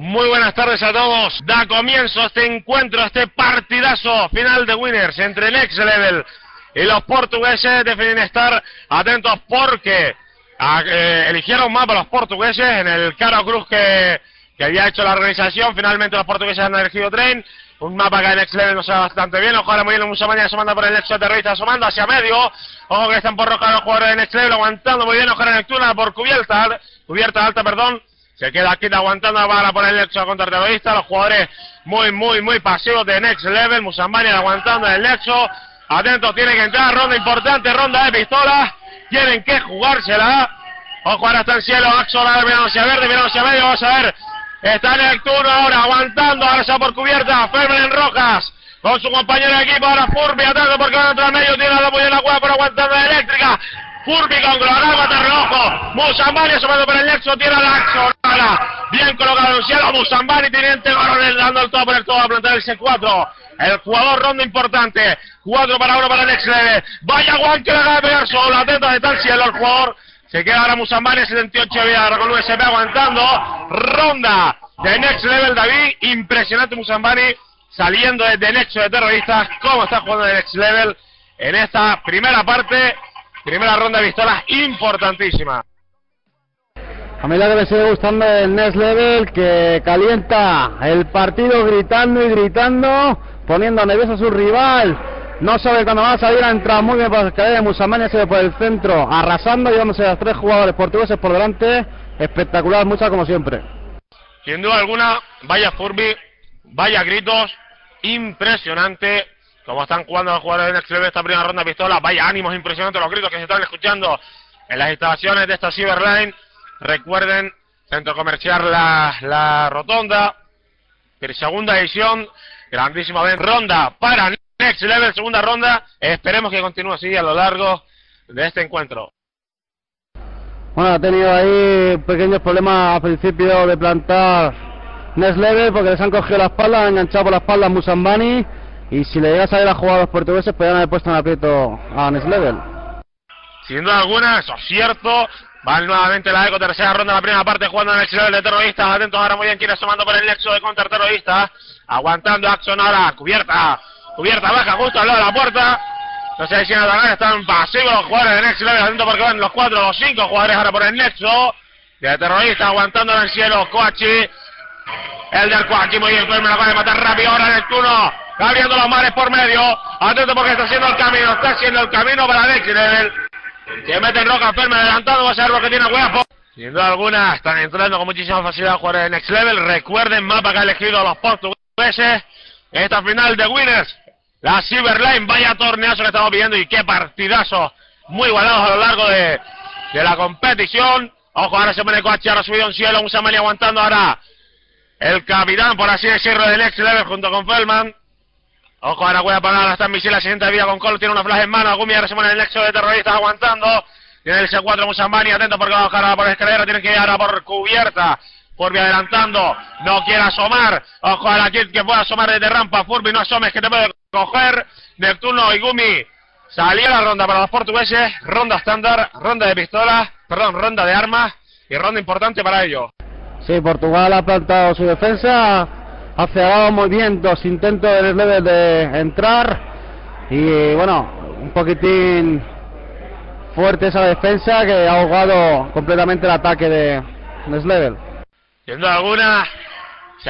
Muy buenas tardes a todos. Da comienzo este encuentro, este partidazo final de Winners entre Next Level y los portugueses de Finestar. Atentos porque eligieron mapa los portugueses en el Caro Cruz que había hecho la organización. Finalmente los portugueses han elegido Train. Un mapa que en Next Level no se va bastante bien. Ojo ahora muy bien los musulmanes asomando por el Nexo terrorista, asomando hacia medio. Ojo que están por roja los jugadores de Next Level, aguantando muy bien. Ojo en Neptuna por cubierta alta, perdón. Se queda aquí aguantando para poner el Nexo contra terrorista. Los jugadores muy pasivos de Next Level. Musambani aguantando en el Nexo. Atentos, tiene que entrar. Ronda importante, ronda de pistolas. Tienen que jugársela. Ojo, ahora está en cielo. Axon ahora mirando hacia verde, mirando hacia medio. Vamos a ver. Está Neptuno ahora aguantando. Ahora está por cubierta. Fermen en rojas. Con su compañero de equipo. Ahora Furby atento porque va a entrar al medio. Tiene la muy en la cueva por aguantando la eléctrica. Furby con cronómetro de reojo. Musambani asomando por el Nexo. Tiene la Axon. Bien colocado en el cielo. Musambani teniente Baronel dando el todo por el todo a plantar el C4. El jugador ronda importante. 4 para 1 para Next Level. Vaya guan que le acaba de pegar solo. Atento está el cielo el jugador. Se queda ahora Musambani 78 vías con USP aguantando. Ronda de Next Level David. Impresionante Musambani saliendo desde Nexo de terroristas. Cómo está jugando de Next Level en esta primera parte. Primera ronda de pistolas importantísima. A mí la que me sigue gustando el Next Level, que calienta el partido gritando y gritando, poniendo nervioso a su rival. No sabe cuándo va a salir, ha entrado muy bien por la escalera de Musambani, se ve por el centro, arrasando, llevándose a los 3 jugadores portugueses por delante. Espectacular, mucha como siempre. Sin duda alguna, vaya Furby, vaya gritos, impresionante. Como están jugando los jugadores de Next Level esta primera ronda de pistola, vaya ánimos impresionantes los gritos que se están escuchando en las instalaciones de esta Cyberline. Recuerden, centro comercial la Rotonda, segunda edición, grandísima ronda para Next Level, segunda ronda. Esperemos que continúe así a lo largo de este encuentro. Bueno, ha tenido ahí pequeños problemas al principio de plantar Next Level porque les han cogido la espalda, han enganchado por la espalda a Musambani. Y si le llega a salir a jugar a los portugueses, podrían haber puesto en aprieto a Next Level. Sin duda alguna, eso es cierto. Va nuevamente la Eco, tercera ronda, la primera parte jugando en el Next Level de terroristas. Atentos ahora muy bien, quiere asomando por el Nexo de contraterroristas. Aguantando Axon ahora, cubierta baja justo al lado de la puerta. No sé si en atacar están pasivos los jugadores de Next Level. Atentos porque van los 4 o 5 jugadores ahora por el Nexo de terroristas, aguantando en el cielo. Coachi, el del Coachi, muy bien, me lo acaba de matar rápido ahora en el turno. Está abriendo los mares por medio. Atento porque está haciendo el camino para Next Level. Se mete en roca, Ferme adelantado, va a ser lo que tiene Huevo. Sin duda alguna, están entrando con muchísima facilidad a jugadores de Next Level. Recuerden, mapa que ha elegido los portugueses. Esta final de Winners, la Cyberline, vaya torneazo que estamos viendo y qué partidazo. Muy igualados a lo largo de la competición. Ojo, ahora se pone Coachi, ahora subido en cielo, Musambani aguantando ahora. El capitán, por así decirlo, de Next Level junto con Feldman. Ojo, ahora voy a parar, hasta en misil, la siguiente vida con Cole, tiene una flash en mano, Gumi ahora se pone en el Nexo de terroristas aguantando. Tiene el C4 Musambani, atento porque va a bajar ahora por escalera, tiene que ir ahora por cubierta. Furby adelantando, no quiere asomar. Ojo a la Kid que puede asomar desde rampa. Furby, no asomes que te puede coger. Neptuno y Gumi. Salió la ronda para los portugueses. Ronda estándar, ronda de pistolas, perdón, ronda de armas y ronda importante para ellos. Sí, Portugal ha plantado su defensa. Ha cerrado muy bien 2 intentos de Next Level de entrar. Y bueno, un poquitín fuerte esa defensa que ha ahogado completamente el ataque de Next Level. Sin duda alguna, se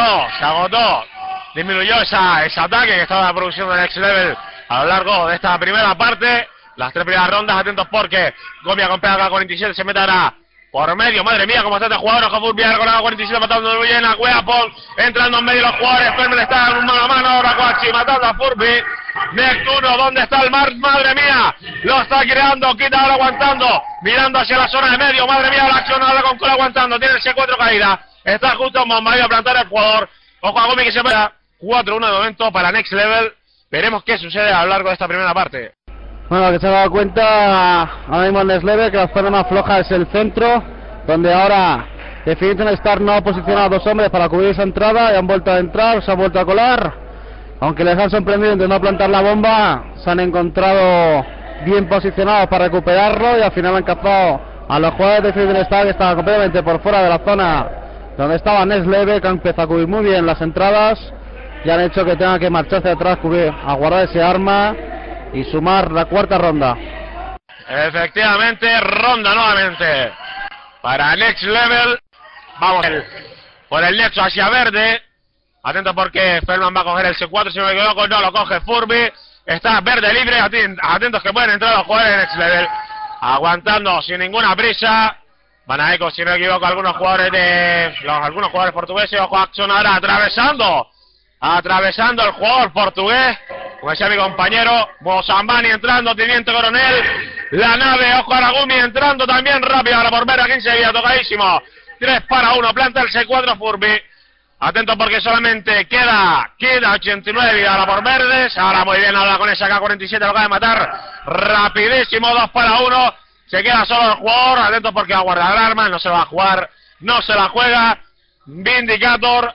agotó. Disminuyó ese ataque que estaba produciendo el Next Level a lo largo de esta primera parte. Las 3 primeras rondas, atentos porque Gomia con PK-47 se meterá por medio. Madre mía, como está este jugador, ojo Furby con la 47 matando muy bien a Weapon, entrando en medio los jugadores. Fermel está en mano a mano ahora Coachi matando a Furby. Neptuno, ¿dónde está el mar? Madre mía, lo está creando, quita ahora aguantando, mirando hacia la zona de medio. Madre mía, la acción ahora con Cole aguantando, tiene el C4 caída, está justo en Bombay a plantar el jugador. Ojo a Gumi que se pega 4-1 de momento para Next Level. Veremos qué sucede a lo largo de esta primera parte. Bueno, que se ha dado cuenta ahora mismo en Next Level que la zona más floja es el centro, donde ahora Definition Star no ha posicionado a 2 hombres para cubrir esa entrada y han vuelto a entrar, se han vuelto a colar. Aunque les han sorprendido intentando plantar la bomba, se han encontrado bien posicionados para recuperarlo y al final han cazado a los jugadores de Definition Star que estaban completamente por fuera de la zona donde estaba Nesleve, que ha empezado a cubrir muy bien las entradas y han hecho que tenga que marcharse atrás, a guardar ese arma y sumar la cuarta ronda. Efectivamente, ronda nuevamente para Next Level. Vamos por el nexo hacia verde. Atento porque Feldman va a coger el C4, si no me equivoco, no lo coge Furby. Está verde libre, atentos que pueden entrar los jugadores de Next Level. Aguantando sin ninguna prisa. Van a eco, si no me equivoco, algunos jugadores portugueses. Ojo, Action ahora atravesando el jugador portugués. Como decía mi compañero, Mozambani entrando, Teniente Coronel. La nave, ojo, Aragumi entrando también rápido. Ahora por ver a 15 de vida, tocadísimo. 3 para 1, planta el C4 Furby. Atento porque solamente queda 89 de vida ahora por verdes. Ahora muy bien, ahora con esa K-47 lo acaba de matar. Rapidísimo, 2 para 1. Se queda solo el jugador. Atento porque va a guardar el arma. No se va a jugar. No se la juega. Vindicator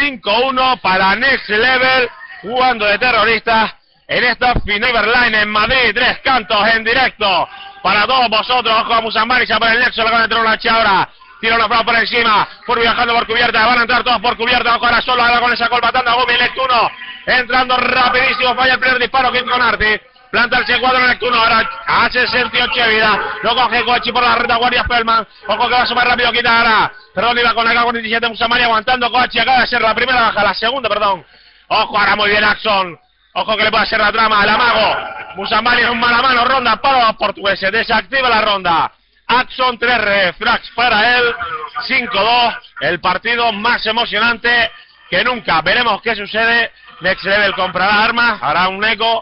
5-1 para Next Level. Jugando de terroristas en esta Finever Line en Madrid. 3 cantos en directo para todos vosotros. Ojo a Musambari, se por el nexo. Le van a entrar una chabra. Tira una fraude por encima. Furby viajando por cubierta. Van a entrar todos por cubierta. Ojo ahora solo. Ahora con esa gol matando a Gumi. Neptuno entrando rapidísimo. Falla el primer disparo. Kit con Arti. Planta el C4 en Neptuno. Ahora a 68 de vida. Lo coge Kochi por la retaguardia Spellman. Ojo que va a sumar rápido. Quita ahora. Perdón, iba con la K-47. Musamari aguantando. Kochi acaba de ser la primera baja. La segunda, perdón. Ojo ahora muy bien Axon. Ojo que le puede hacer la trama al amago. Musamari en un mano a mano. Ronda para los portugueses. Desactiva la ronda. Axon 3 refrags para él. 5-2. El partido más emocionante que nunca. Veremos qué sucede. Next Level comprará armas. Hará un eco.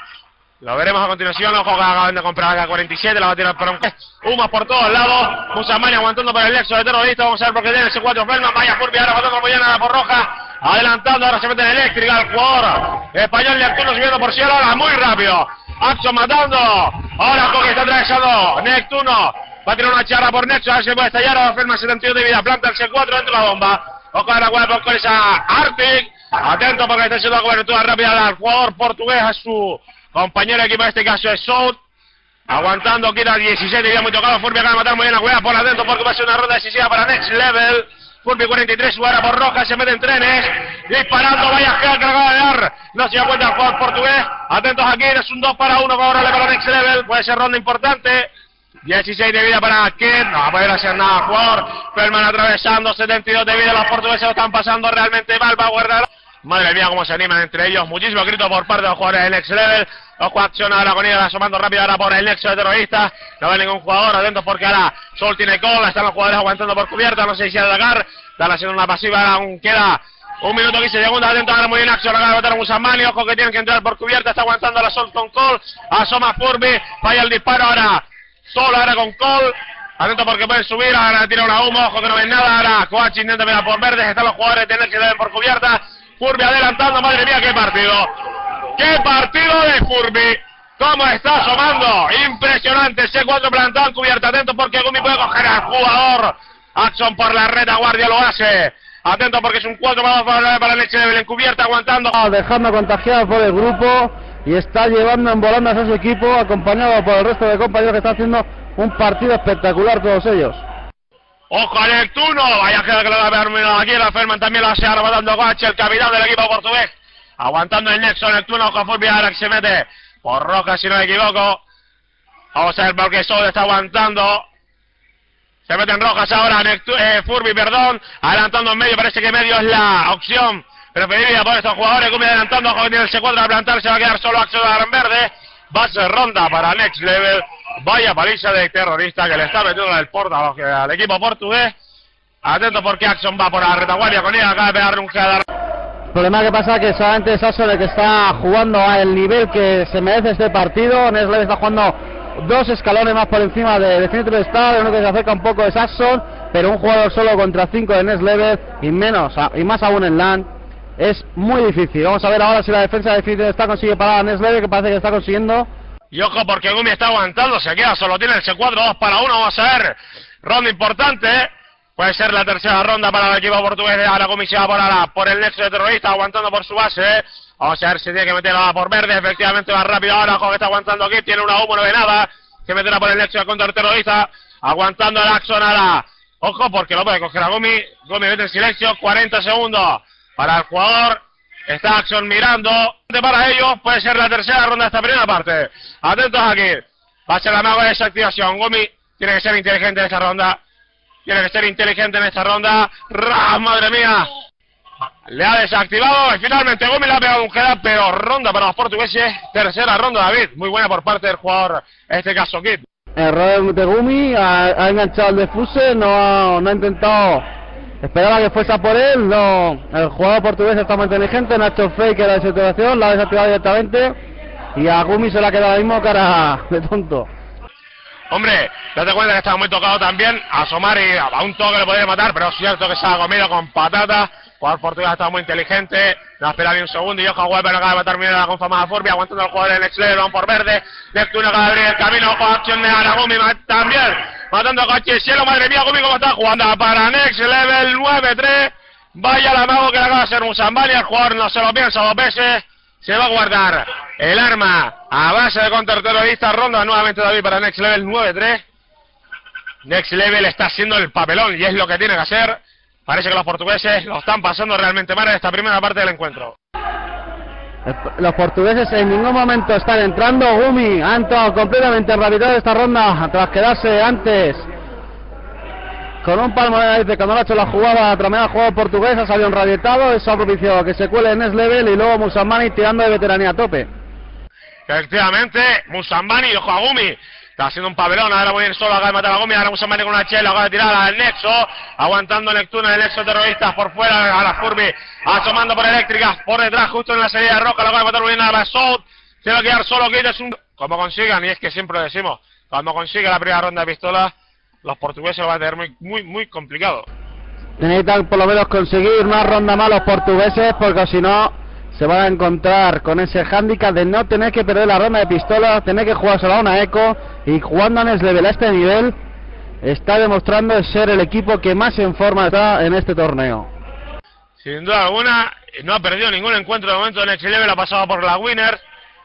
Lo veremos a continuación. Ojo que acaban de comprar la K-47. La va a tirar por un... Humas por todos lados. Musamani aguantando por el nexo de terrorista. Vamos a ver por qué tiene el C4 Feldman. Vaya Furby ahora matando muy bien a la por roja. Adelantando. Ahora se mete en eléctrica el jugador español Neptuno subiendo por cielo. Ahora muy rápido. Axon matando. Ahora Koki está atravesando. Neptuno. Va a tirar una charra por Nexo, a ver si puede estallar. Ahora Feldman 72 de vida, planta el C4 dentro de la bomba. Ojo a la cual con esa Arctic. Atento porque está haciendo la cobertura rápida al jugador portugués, a su compañero de equipo, en este caso es South. Aguantando, quita 16 de vida, muy tocado. Furby acaba de matar muy bien la cueva por atento porque va a ser una ronda decisiva para Next Level. Furby 43, ahora por roja, se mete en trenes. Disparando, vaya que lo acaba de dar. No se da cuenta el jugador portugués. Atentos aquí, es un 2 para 1 favorable para Next Level. Puede ser ronda importante. 16 de vida para Kid, no va a poder hacer nada jugador. Feldman atravesando, 72 de vida, los portugueses lo están pasando realmente mal, va a guardar. Madre mía cómo se animan entre ellos, muchísimo grito por parte de los jugadores del Next Level. Ojo acción ahora con ella, asomando rápido ahora por el nexo de terroristas. No ve ningún jugador, atentos porque ahora Sol tiene cola, están los jugadores aguantando por cubierta, no sé si atacar. Están haciendo una pasiva, aún queda 1 minuto 15 segundos, atentos ahora muy bien acción, acaba de matar a Musamani, ojo que tienen que entrar por cubierta, está aguantando la Sol con Cole. Asoma Furby, falla el disparo ahora. Solo ahora con Cole. Atento porque pueden subir. Ahora tira una humo. Ojo que no ven nada. Ahora Koachi intenta mirar por verdes. Están los jugadores de Next Level por cubierta. Furby adelantando. Madre mía, qué partido. ¡Qué partido de Furby! ¿Cómo está asomando? Impresionante. C4 plantado en cubierta. Atento porque Gumi puede coger al jugador. Axon por la retaguardia lo hace. Atento porque es un 4 para Next Level en cubierta aguantando. Dejando contagiado por el grupo. Y está llevando en volandas a su equipo, acompañado por el resto de compañeros que están haciendo un partido espectacular todos ellos. Ojo a Neptuno, vaya que lo va a terminado aquí, la Feldman también lo hace arrebatando a Koachi, el capitán del equipo portugués. Aguantando el nexo, Neptuno, ojo a Furby ahora que se mete por roja si no me equivoco. Vamos a ver por qué Sol está aguantando. Se mete en rojas ahora, Furby, perdón, adelantando en medio, parece que medio es la opción preferida por estos jugadores. Gumi adelantando, ojo que tiene el C4 a plantar, se va a quedar solo Axel en verde. Va a ser ronda para Next Level. Vaya paliza de terrorista que le está metiendo en el porta al equipo portugués. Atento porque Axon va por la retaguardia con ella, acaba de pegarle un header. El problema que pasa es que solamente es Axon el que está jugando al nivel que se merece este partido. Next Level está jugando 2 escalones más por encima de Definitive Star. Uno que se acerca un poco es Axon, pero un jugador solo contra 5 de Next Level y más aún en LAN. Es muy difícil. Vamos a ver ahora si la defensa de Definitive Star consigue parar a Next Level, que parece que está consiguiendo. Y ojo porque Gumi está aguantando, se queda solo, tiene el C4, 2 para 1, vamos a ver. Ronda importante, puede ser la tercera ronda para el equipo portugués. Ahora Gumi se va por el nexo de terrorista, aguantando por su base. Vamos a ver si tiene que meterla por verde, efectivamente va rápido ahora, ojo que está aguantando aquí, tiene una humo, no ve nada. Se meterá por el nexo contra el terrorista, aguantando el Axon ahora. Ojo porque lo puede coger a Gumi. Gumi vete en silencio. 40 segundos para el jugador. Está Axon mirando. Para ellos puede ser la tercera ronda de esta primera parte. Atentos aquí. Va a ser la maga de desactivación. Gumi tiene que ser inteligente en esta ronda. Madre mía. Le ha desactivado y finalmente Gumi le ha pegado un head, pero ronda para los portugueses. Tercera ronda, David. Muy buena por parte del jugador, en este caso Kid. Error de Gumi, ha enganchado el defuse, no ha intentado esperar a que fuese a por él. No, el jugador portugués está muy inteligente, no ha hecho fake la desactivación, la ha desactivado directamente y a Gumi se le ha quedado ahora mismo cara de tonto. Hombre, date cuenta que estaba muy tocado también. Asomar y a un toque le podría matar, pero es cierto que se ha comido con patata. El jugador portugués ha estado muy inteligente. No espera ni un segundo y ojo a Weber, acaba de matar bien la confamada Furby, aguantando al jugador en Excel, van por verde. Neptuno acaba de abrir el camino, ojo a acción de Aragumi también. Matando a Coche Cielo, madre mía, Gumi cómo está jugando para Next Level 9-3. Vaya la mago que le acaba de hacer Musambani, el jugador no se lo piensa dos veces. Se va a guardar el arma a base de contraterrorista. Ronda nuevamente David para Next Level 9-3. Next Level está haciendo el papelón y es lo que tiene que hacer. Parece que los portugueses lo están pasando realmente mal en esta primera parte del encuentro. Los portugueses en ningún momento están entrando. Gumi ha entrado completamente enrabitado esta ronda tras quedarse antes con un palmo de nariz cuando no ha hecho la jugada. Tras jugador portugués ha salido enrabietado. Eso ha propiciado que se cuele en Next Level y luego Musambani tirando de veteranía a tope. Efectivamente, Musambani, ojo a Gumi. Está haciendo un pabellón, ahora voy a ir solo, acaba de matar a Gumi, ahora Musambani con una chela, acaba de tirar al Nexo, aguantando Neptuno, el Nexo terroristas por fuera, a la Furby, asomando por eléctricas, por detrás, justo en la salida de Roca, la acaba de matar muy bien a la Sout, se va a quedar solo, Kid es un... Como consigan, y es que siempre lo decimos, cuando consiga la primera ronda de pistolas, los portugueses lo van a tener muy complicado. Necesitan por lo menos conseguir una ronda más los portugueses, porque si no se van a encontrar con ese hándicap de no tener que perder la ronda de pistolas, tener que jugársela a una eco, y jugando a Next Level a este nivel está demostrando ser el equipo que más en forma está en este torneo. Sin duda alguna, no ha perdido ningún encuentro de momento. Next Level ha pasado por la Winners.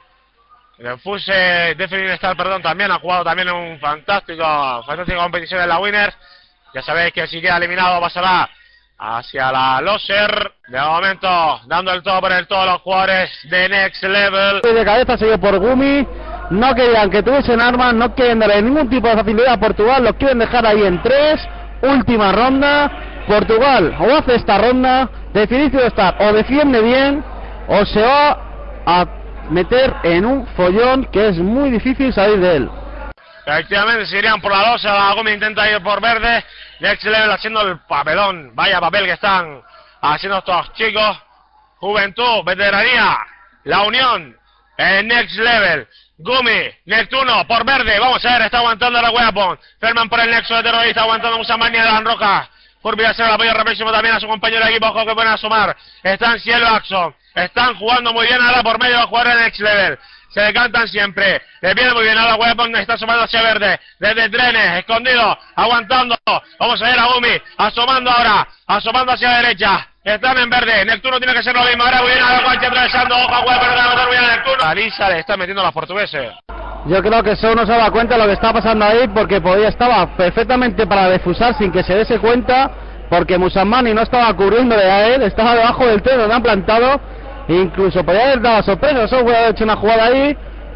El Fuse Definite Star, perdón, también ha jugado también en fantástica competición en la Winners. Ya sabéis que si queda eliminado pasará hacia la Loser. De momento dando el todo por el todo los jugadores de Next Level. De cabeza seguido por Gumi. No querían que tuviesen armas, no quieren darle ningún tipo de facilidad a Portugal, los quieren dejar ahí en 3. Última ronda. Portugal o hace esta ronda definido estar, o defiende bien o se va a meter en un follón que es muy difícil salir de él. Efectivamente, se irían por la losa. Gumi intenta ir por verde. Next Level haciendo el papelón. Vaya papel que están haciendo estos chicos. Juventud, veteranía, la unión en Next Level. Gumi, Neptuno por verde. Vamos a ver, está aguantando la Weapon. Ferman por el nexo de terrorista, aguantando Musambani de la Roja. Furby a hacer el apoyo rapidísimo también a su compañero de equipo. Ojo que pueden asomar. Están Cielo Axon. Están jugando muy bien ahora por medio de los jugadores de Next Level. Se decantan siempre. Le viene muy bien a la Weapon. Está asomando hacia verde. Desde trenes. Escondido. Aguantando. Vamos a ver a Gumi. Asomando ahora. Asomando hacia la derecha. Están en verde. Neptuno tiene que ser lo mismo. Ahora muy bien a la guancha atravesando. Ojo a Weapon. Para matar muy bien a Neptuno. Alisa le está metiendo a los portugueses. Yo creo que Sou no se da cuenta de lo que está pasando ahí, porque estaba perfectamente para defusar sin que se diese cuenta, porque Musambani no estaba cubriéndole a él, estaba debajo del tren donde han plantado, e incluso podía haber dado sorpresa. Sou hubiera hecho una jugada ahí,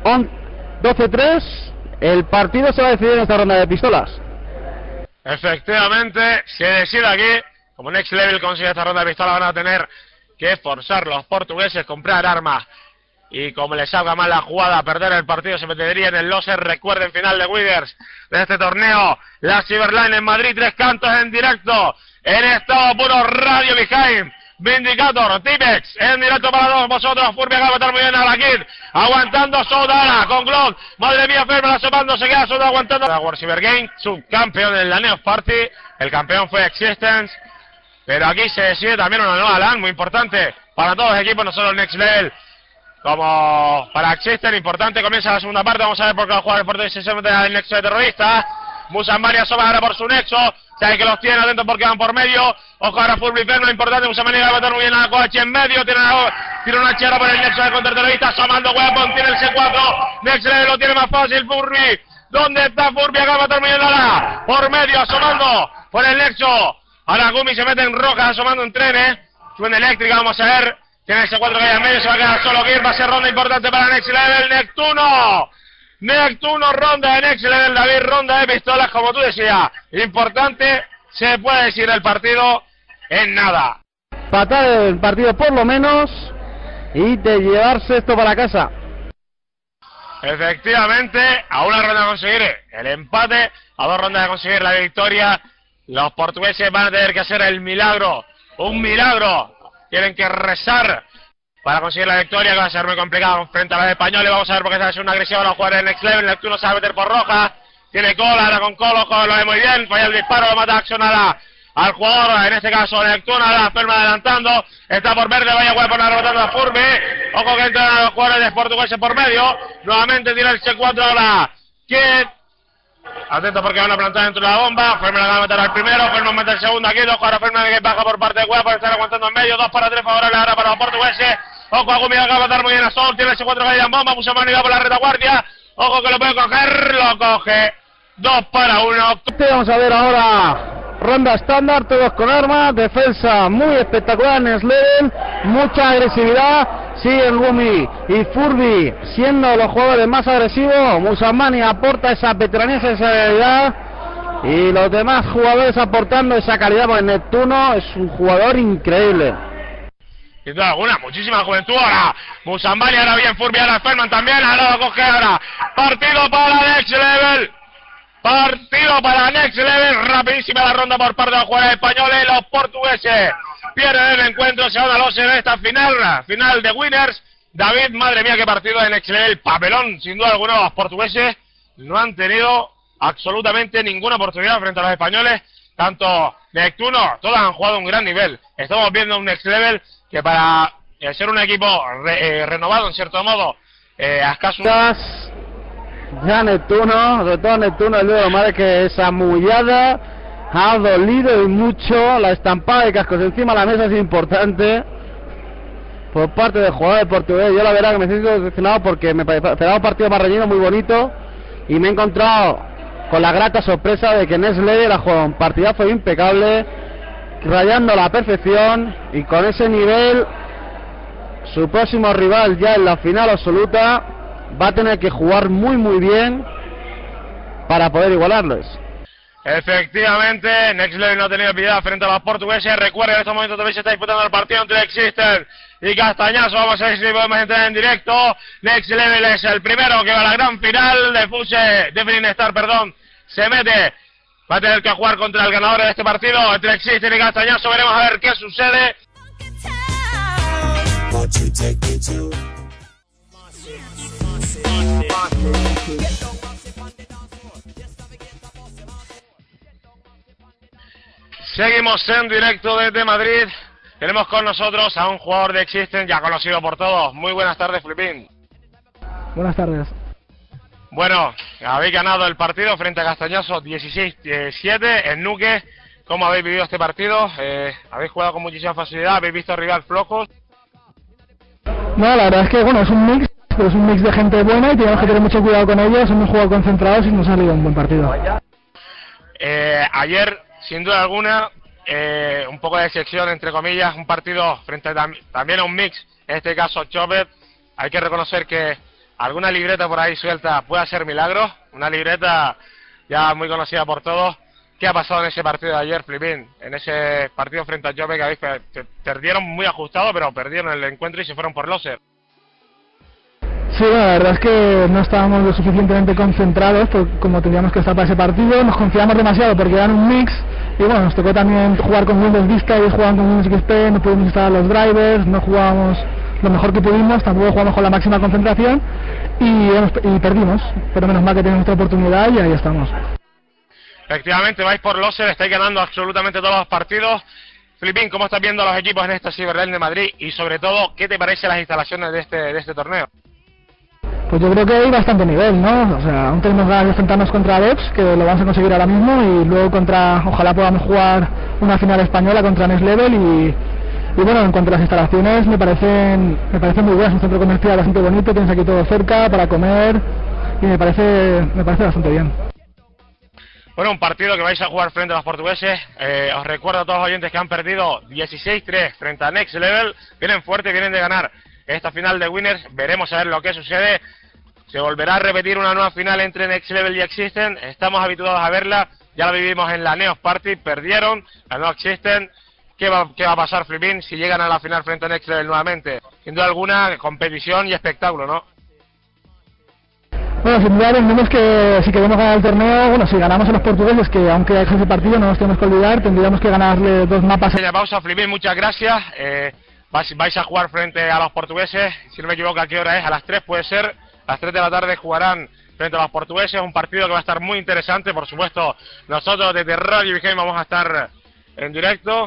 12-3, el partido se va a decidir en esta ronda de pistolas. Efectivamente, se decide aquí, como Next Level consigue esta ronda de pistolas, van a tener que forzar los portugueses, comprar armas. Y como les salga mal la jugada, perder el partido, se metería en el loser. Recuerden, final de Winners de este torneo, la Cyberline en Madrid, 3 cantos en directo, en estado puro, Radio Behind, Vindicator, Tipex, en directo para todos vosotros. Furby acaba de matar muy bien a la Kid, aguantando Soudara con Glon, madre mía, Ferman asomando, se queda Soudara aguantando. La World Cyber Game, subcampeón en la Neos Party, el campeón fue Existence, pero aquí se decide también una nueva LAN muy importante para todos los equipos, no solo Next Level. Como para Existence, importante, comienza la segunda parte. Vamos a ver por qué los jugadores portugueses se meten al nexo de terroristas. Musambani asoma ahora por su nexo. Sabe que los tiene atentos porque van por medio. Ojo ahora Furby Ferno, importante. Musambani va a meter muy bien a la coche en medio. Tiene una chera por el nexo de contraterrorista. Asomando Weapon, tiene el C4. Next Level lo tiene más fácil Furby. ¿Dónde está Furby? Acaba de matar muy bien a la por medio, asomando. por el nexo. Ahora Gumi se mete en roja, asomando un tren, suena eléctrica, vamos a ver. Tiene ese 4 que hay en medio, se va a quedar solo Gear, va a ser ronda importante para Next Level, Neptuno. Neptuno, ronda de Next Level, David, ronda de pistolas, como tú decías. Importante, se puede decir el partido en nada. Patar el partido por lo menos y de llevarse esto para casa. Efectivamente, a una ronda de conseguir el empate, a 2 rondas de conseguir la victoria, los portugueses van a tener que hacer el milagro, un milagro, tienen que rezar para conseguir la victoria, que va a ser muy complicado frente a los españoles. Vamos a ver porque se hace una agresión a los jugadores del Next Level. Neptuno se va a meter por roja, tiene cola, ahora con Colo lo ve muy bien, falla el disparo, lo mata Action al jugador, en este caso Neptuno, la Ferma adelantando, está por verde, vaya a poner rebotando a Furby, ojo que entran a los jugadores de portugueses por medio, nuevamente tira el C4 ahora, Kid, atento porque van a plantar dentro de la bomba, Ferma la va a meter al primero, Ferma mete el segundo aquí, dos jugadores Ferma que baja por parte de Cueva, por estar aguantando en medio, 2 para 3 favorables ahora para los portugueses, ojo a Gumi, acaba de matar muy bien a Sol, tiene el C4 que hay en bomba, Musamani va por la retaguardia, ojo que lo puede coger, lo coge, 2 para 1. Vamos a ver ahora ronda estándar, todos con armas, defensa muy espectacular en Next Level, mucha agresividad, siguen Gumi y Furby siendo los jugadores más agresivos, Musamani aporta esa veteranía, esa seriedad, y los demás jugadores aportando esa calidad, porque Neptuno es un jugador increíble. Sin duda alguna, muchísima juventud ahora, Musamani ahora bien, Furby ahora Ferman también, ahora lo coge ahora, partido para Next Level. Partido para Next Level, rapidísima la ronda por parte de los jugadores españoles, los portugueses pierden el encuentro, se van a los en esta final de Winners. David, madre mía, qué partido de Next Level, papelón, sin duda alguna, los portugueses no han tenido absolutamente ninguna oportunidad frente a los españoles, tanto Neptuno, todos han jugado a un gran nivel, estamos viendo un Next Level que para ser un equipo renovado en cierto modo, a escaso... Ya Neptuno, sobre todo Neptuno, el dedo madre que esa mullada ha dolido y mucho, la estampada de cascos encima de la mesa es importante por parte del jugador portugués. Yo la verdad que me siento decepcionado porque me esperaba un partido más relleno, muy bonito, y me he encontrado con la grata sorpresa de que Next Level ha jugado un partidazo impecable, rayando a la perfección, y con ese nivel su próximo rival ya en la final absoluta va a tener que jugar muy bien para poder igualarles. Efectivamente, Next Level no ha tenido piedad frente a los portugueses. Recuerden, en estos momentos también se está disputando el partido entre Existen y Castañazo. Vamos a ver si podemos entrar en directo. Next Level es el primero que va a la gran final de Finestar, se mete, va a tener que jugar contra el ganador de este partido entre Existen y Castañazo. Veremos a ver qué sucede. Seguimos en directo desde Madrid. Tenemos con nosotros a un jugador de Existen ya conocido por todos. Muy buenas tardes, Flipín. Buenas tardes. Bueno, habéis ganado el partido frente a Castañazo 16-7 en Nuque. ¿Cómo habéis vivido este partido? ¿Habéis jugado con muchísima facilidad? ¿Habéis visto rival flojos? No, la verdad es que bueno, es un mix, pero es un mix de gente buena y tenemos que tener mucho cuidado con ellos. Hemos jugado concentrados y nos ha salido un buen partido. Ayer, sin duda alguna, un poco de excepción, entre comillas, un partido frente a también a un mix, en este caso Chopper. Hay que reconocer que alguna libreta por ahí suelta puede hacer milagros, una libreta ya muy conocida por todos. ¿Qué ha pasado en ese partido de ayer, Flipín? En ese partido frente a Chopper que perdieron muy ajustado, pero perdieron el encuentro y se fueron por loser. Sí, la verdad es que no estábamos lo suficientemente concentrados como teníamos que estar para ese partido, nos confiamos demasiado porque eran un mix y bueno, nos tocó también jugar con Windows Vista, ellos jugaban con Windows XP, no pudimos instalar los drivers, no jugábamos lo mejor que pudimos, tampoco jugamos con la máxima concentración y perdimos, pero menos mal que tenemos otra oportunidad y ahí estamos. Efectivamente, vais por loser, estáis ganando absolutamente todos los partidos. Flipín, ¿cómo estás viendo a los equipos en esta Cyber League de Madrid? Y sobre todo, ¿qué te parecen las instalaciones de este torneo? Pues yo creo que hay bastante nivel, ¿no? O sea, aún tenemos ganas de enfrentarnos contra Devs, que lo vamos a conseguir ahora mismo, y luego ojalá podamos jugar una final española contra Next Level y bueno, en cuanto a las instalaciones me parecen muy buenas, un centro comercial bastante bonito, tienes aquí todo cerca para comer y me parece bastante bien. Bueno, un partido que vais a jugar frente a los portugueses. Os recuerdo a todos los oyentes que han perdido 16-3 frente a Next Level. Vienen fuerte, vienen de ganar esta final de Winners. Veremos a ver lo que sucede. Se volverá a repetir una nueva final entre Next Level y Existen. Estamos habituados a verla. Ya la vivimos en la Neos Party. Perdieron, la no Existen. ¿Qué va a pasar, Flipin, si llegan a la final frente a Next Level nuevamente? Sin duda alguna, competición y espectáculo, ¿no? Bueno, sin duda entendemos que si queremos ganar el torneo, bueno, si ganamos a los portugueses, que aunque hay ese partido no nos tenemos que olvidar, tendríamos que ganarle 2 mapas. Pequeña pausa, Flipin, muchas gracias. Vais a jugar frente a los portugueses, si no me equivoco, ¿a qué hora es? A las 3 puede ser. A las 3 de la tarde jugarán frente a los portugueses, un partido que va a estar muy interesante, por supuesto. Nosotros desde Radio Vigén vamos a estar en directo.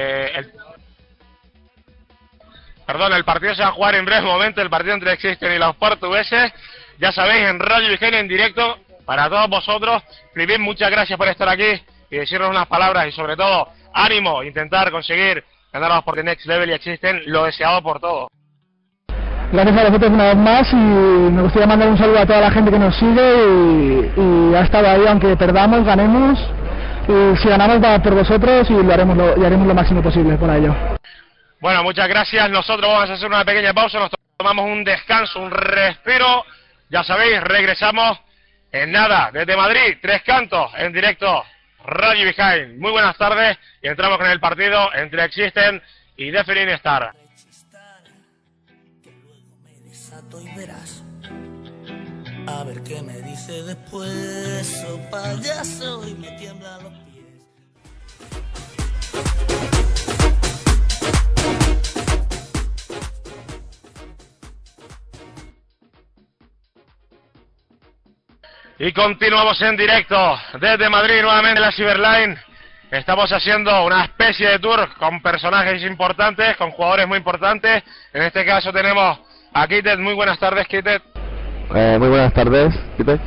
El partido se va a jugar en breve momento, el partido entre Existen y los portugueses. Ya sabéis, en Radio Vigén en directo para todos vosotros. Flipin, muchas gracias por estar aquí y decirnos unas palabras y sobre todo ánimo, intentar conseguir ganar a los por Next Level y Existen, lo deseado por todos. Gracias a vosotros una vez más y me gustaría mandar un saludo a toda la gente que nos sigue y ha estado ahí, aunque perdamos, ganemos. Y si ganamos va por vosotros y haremos lo máximo posible para ello. Bueno, muchas gracias. Nosotros vamos a hacer una pequeña pausa, nos tomamos un descanso, un respiro. Ya sabéis, regresamos en nada, desde Madrid, Tres Cantos, en directo, Radio Behind. Muy buenas tardes y entramos con el partido entre Existen y Definite Star. Y verás, a ver qué me dice después, oh payaso, y me tiemblan los pies. Y continuamos en directo desde Madrid, nuevamente en la Cyberline. Estamos haciendo una especie de tour con personajes importantes, con jugadores muy importantes. En este caso tenemos a Kitet. Muy buenas tardes, Kitet. Muy buenas tardes, Kitet.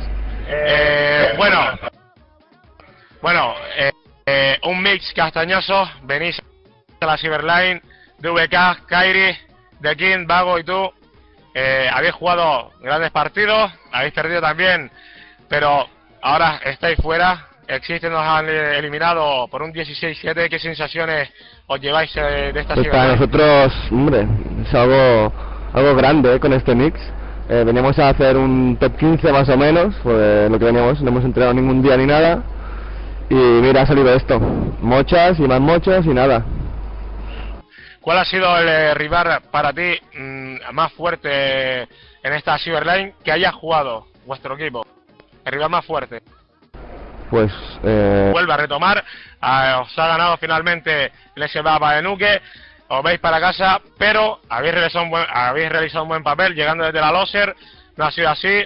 Un mix castañoso. Venís a la Cyberline, DVK, Kairi, The King, Vago y tú. Habéis jugado grandes partidos, habéis perdido también, pero ahora estáis fuera. Existen, nos han eliminado por un 16-7. ¿Qué sensaciones os lleváis de esta pues Cyberline? para nosotros, hombre, es algo grande con este mix. Veníamos a hacer un top 15 más o menos, pues lo que veníamos, no hemos entrenado ningún día ni nada. Y mira, ha salido esto, mochas y más mochas y nada. ¿Cuál ha sido el rival para ti más fuerte en esta Cyberline que haya jugado vuestro equipo? El rival más fuerte. Pues vuelve a retomar, os ha ganado finalmente el SBA de Nuke, os veis para casa, pero habéis realizado un buen papel llegando desde la loser. No ha sido así.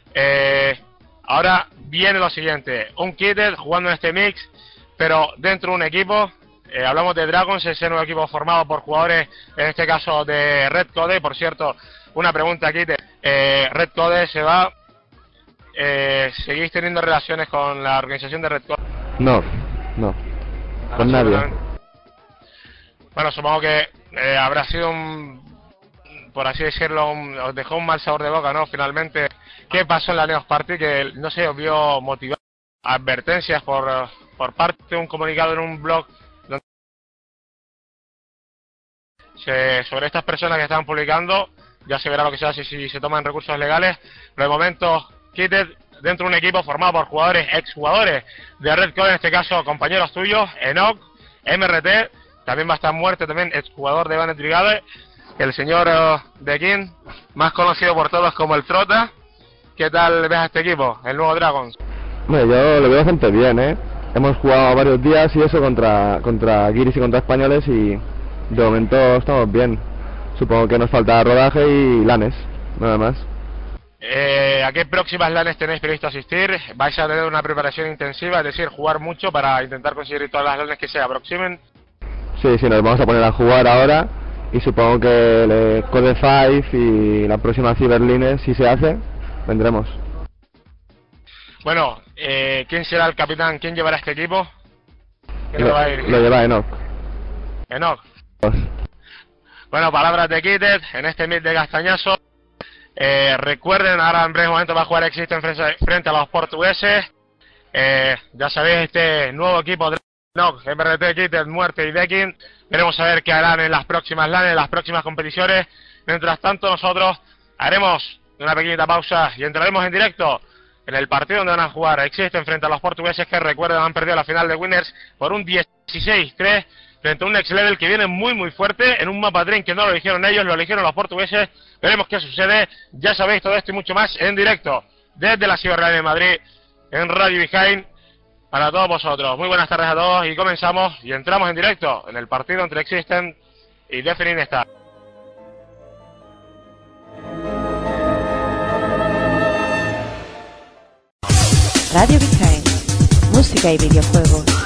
Ahora viene lo siguiente, un Kitet jugando en este mix, pero dentro de un equipo. Hablamos de Dragons, ese nuevo equipo formado por jugadores, en este caso de Red Code. Por cierto, una pregunta, Kitet, Red Code se va. ¿Seguís teniendo relaciones con la organización de Red Code? No, con nadie. Bueno, supongo que habrá sido por así decirlo, os dejó un mal sabor de boca, ¿no? Finalmente, ¿qué pasó en la Neos Party? Que, no sé, os vio motivar advertencias por parte de un comunicado en un blog sobre estas personas que estaban publicando. Ya se verá lo que se hace si se toman recursos legales. Pero de momento, Kitet dentro de un equipo formado por jugadores, exjugadores de Red Code, en este caso compañeros tuyos, Enoch, MRT, también va a estar Muerte, también exjugador de Banet Brigade, el señor The King, más conocido por todos como el Trota. ¿Qué tal ves a este equipo, el nuevo Dragons? Bueno, yo lo veo bastante bien, Hemos jugado varios días y eso contra guiris y contra españoles y de momento estamos bien. Supongo que nos falta rodaje y lanes, nada más. ¿A qué próximas lanes tenéis previsto asistir? ¿Vais a tener una preparación intensiva, es decir, jugar mucho para intentar conseguir todas las lanes que se aproximen? Sí, nos vamos a poner a jugar ahora y supongo que el Code 5 y la próxima Cyberline, si se hace, vendremos. Bueno, ¿quién será el capitán? ¿Quién llevará este equipo? Lo lleva Enoch. Enoch. Bueno, palabras de Kitet en este meet de Castañazo. Recuerden, ahora en breve momento va a jugar Existen frente a los portugueses. Ya sabéis, este nuevo equipo de Nox, MRT, Kitted, Muerte y Decking. Veremos a ver qué harán en las próximas LAN, en las próximas competiciones. Mientras tanto, nosotros haremos una pequeñita pausa y entraremos en directo en el partido donde van a jugar Existen frente a los portugueses, que recuerden han perdido la final de Winners por un 16-3 frente a un Next Level que viene muy fuerte en un mapa Dream que no lo eligieron ellos, lo eligieron los portugueses. Veremos qué sucede. Ya sabéis todo esto y mucho más en directo desde la Ciberline de Madrid en Radio Behind para todos vosotros. Muy buenas tardes a todos y comenzamos y entramos en directo en el partido entre Existen y Deafening Star. Radio Behind, música y videojuegos.